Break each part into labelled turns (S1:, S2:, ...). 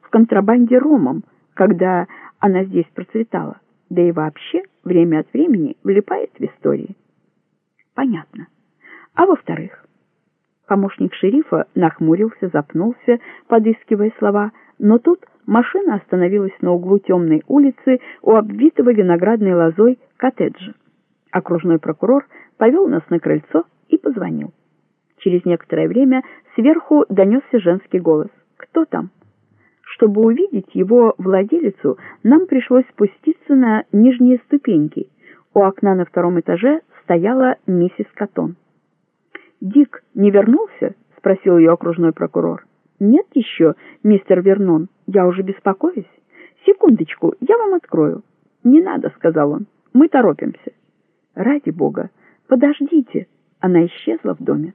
S1: в контрабанде ромом, когда она здесь процветала, да и вообще время от времени влипает в истории. Понятно. А во-вторых, помощник шерифа нахмурился, запнулся, подыскивая слова, но тут машина остановилась на углу темной улицы у обвитого виноградной лозой коттеджа. Окружной прокурор повел нас на крыльцо и позвонил. Через некоторое время сверху донесся женский голос. «Кто там?» Чтобы увидеть его владелицу, нам пришлось спуститься на нижние ступеньки. У окна на втором этаже стояла миссис Коттон. «Дик не вернулся?» — спросил ее окружной прокурор. «Нет еще, мистер Вернон, я уже беспокоюсь. Секундочку, я вам открою». «Не надо», — сказал он, — «мы торопимся». «Ради бога, подождите». Она исчезла в доме.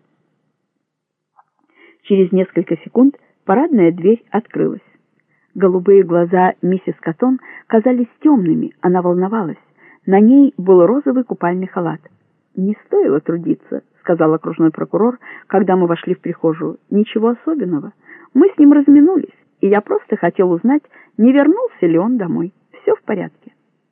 S1: Через несколько секунд парадная дверь открылась. Голубые глаза миссис Коттон казались темными, она волновалась. На ней был розовый купальный халат. «Не стоило трудиться», — сказал окружной прокурор, когда мы вошли в прихожую. «Ничего особенного. Мы с ним разминулись, и я просто хотел узнать, не вернулся ли он домой. Все в порядке».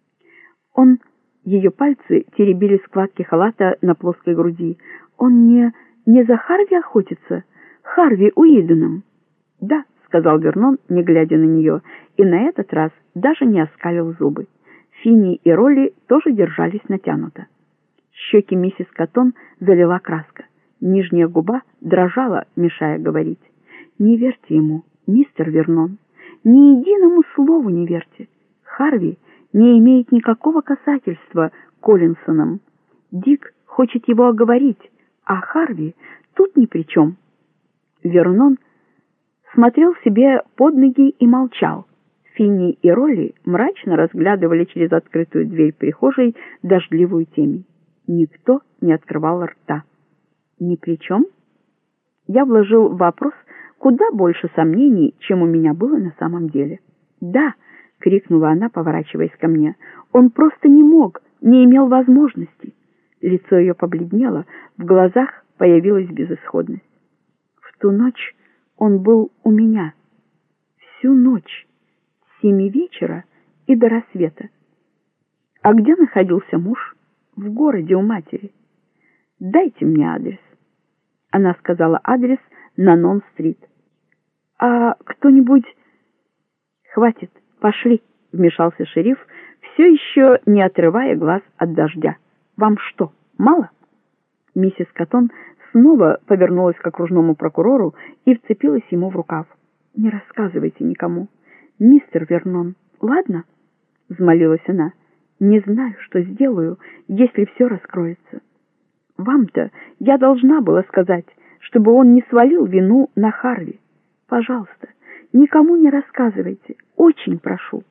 S1: Ее пальцы теребили складки халата на плоской груди. «Он не за Харви охотится? Харви Уидоном?» «Да», — сказал Вернон, не глядя на нее, и на этот раз даже не оскалил зубы. Финни и Ролли тоже держались натянуто. Щеки миссис Коттон залила краска. Нижняя губа дрожала, мешая говорить. «Не верьте ему, мистер Вернон. Ни единому слову не верьте. Харви не имеет никакого касательства к Коллинсонам. Дик хочет его оговорить, а Харви тут ни при чем». Вернон смотрел себе под ноги и молчал. Финни и Ролли мрачно разглядывали через открытую дверь прихожей дождливую темень. Никто не открывал рта. «Ни при чем?» Я вложил в вопрос куда больше сомнений, чем у меня было на самом деле. «Да!» — крикнула она, поворачиваясь ко мне. «Он просто не мог, не имел возможности». Лицо ее побледнело, в глазах появилась безысходность. «В ту ночь он был у меня. Всю ночь. С 7 вечера и до рассвета. А где находился муж? В городе у матери. Дайте мне адрес». Она сказала адрес на Нон-стрит. «А кто-нибудь...» «Хватит, пошли», — вмешался шериф, все еще не отрывая глаз от дождя. «Вам что, мало?» Миссис Коттон снова повернулась к окружному прокурору и вцепилась ему в рукав. «Не рассказывайте никому, мистер Вернон, ладно?» — взмолилась она. «Не знаю, что сделаю, если все раскроется. Вам-то я должна была сказать, чтобы он не свалил вину на Харви. Пожалуйста, никому не рассказывайте, очень прошу».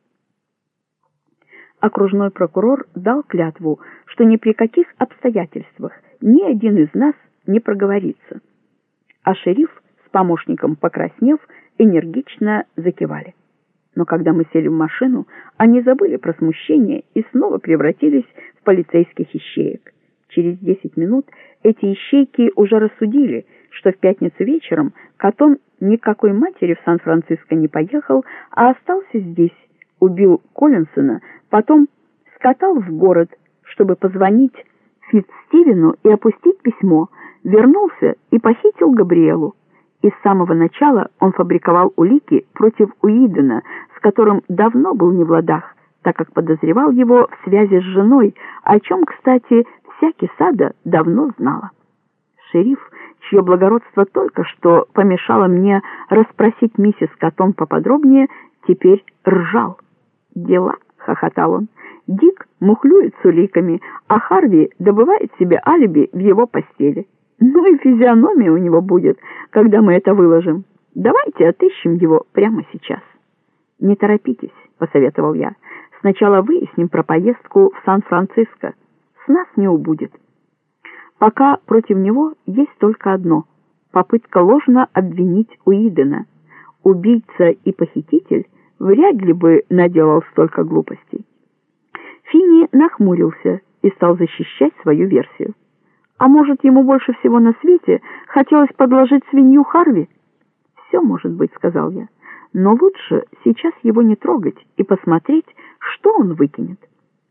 S1: Окружной прокурор дал клятву, что ни при каких обстоятельствах ни один из нас не проговорится. А шериф с помощником, покраснев, энергично закивали. Но когда мы сели в машину, они забыли про смущение и снова превратились в полицейских ищеек. Через 10 минут эти ищейки уже рассудили, что в пятницу вечером Коттон ни к какой матери в Сан-Франциско не поехал, а остался здесь, убил Коллинсона, потом скатал в город, чтобы позвонить Фитцстивену и опустить письмо, вернулся и похитил Габриэлу. И с самого начала он фабриковал улики против Уидона, с которым давно был не в ладах, так как подозревал его в связи с женой, о чем, кстати, вся Кесада давно знала. Шериф, чье благородство только что помешало мне расспросить миссис Коттон поподробнее, теперь ржал. «Дела», — хохотал он, — «Дик мухлюет с уликами, а Харви добывает себе алиби в его постели. Ну и физиономия у него будет, когда мы это выложим. Давайте отыщем его прямо сейчас». «Не торопитесь», — посоветовал я. «Сначала выясним про поездку в Сан-Франциско. С нас не убудет. Пока против него есть только одно — попытка ложно обвинить Уидона. Убийца и похититель вряд ли бы наделал столько глупостей». Финни нахмурился и стал защищать свою версию. «А может, ему больше всего на свете хотелось подложить свинью Харви?» «Все может быть», — сказал я. но лучше сейчас его не трогать и посмотреть, что он выкинет.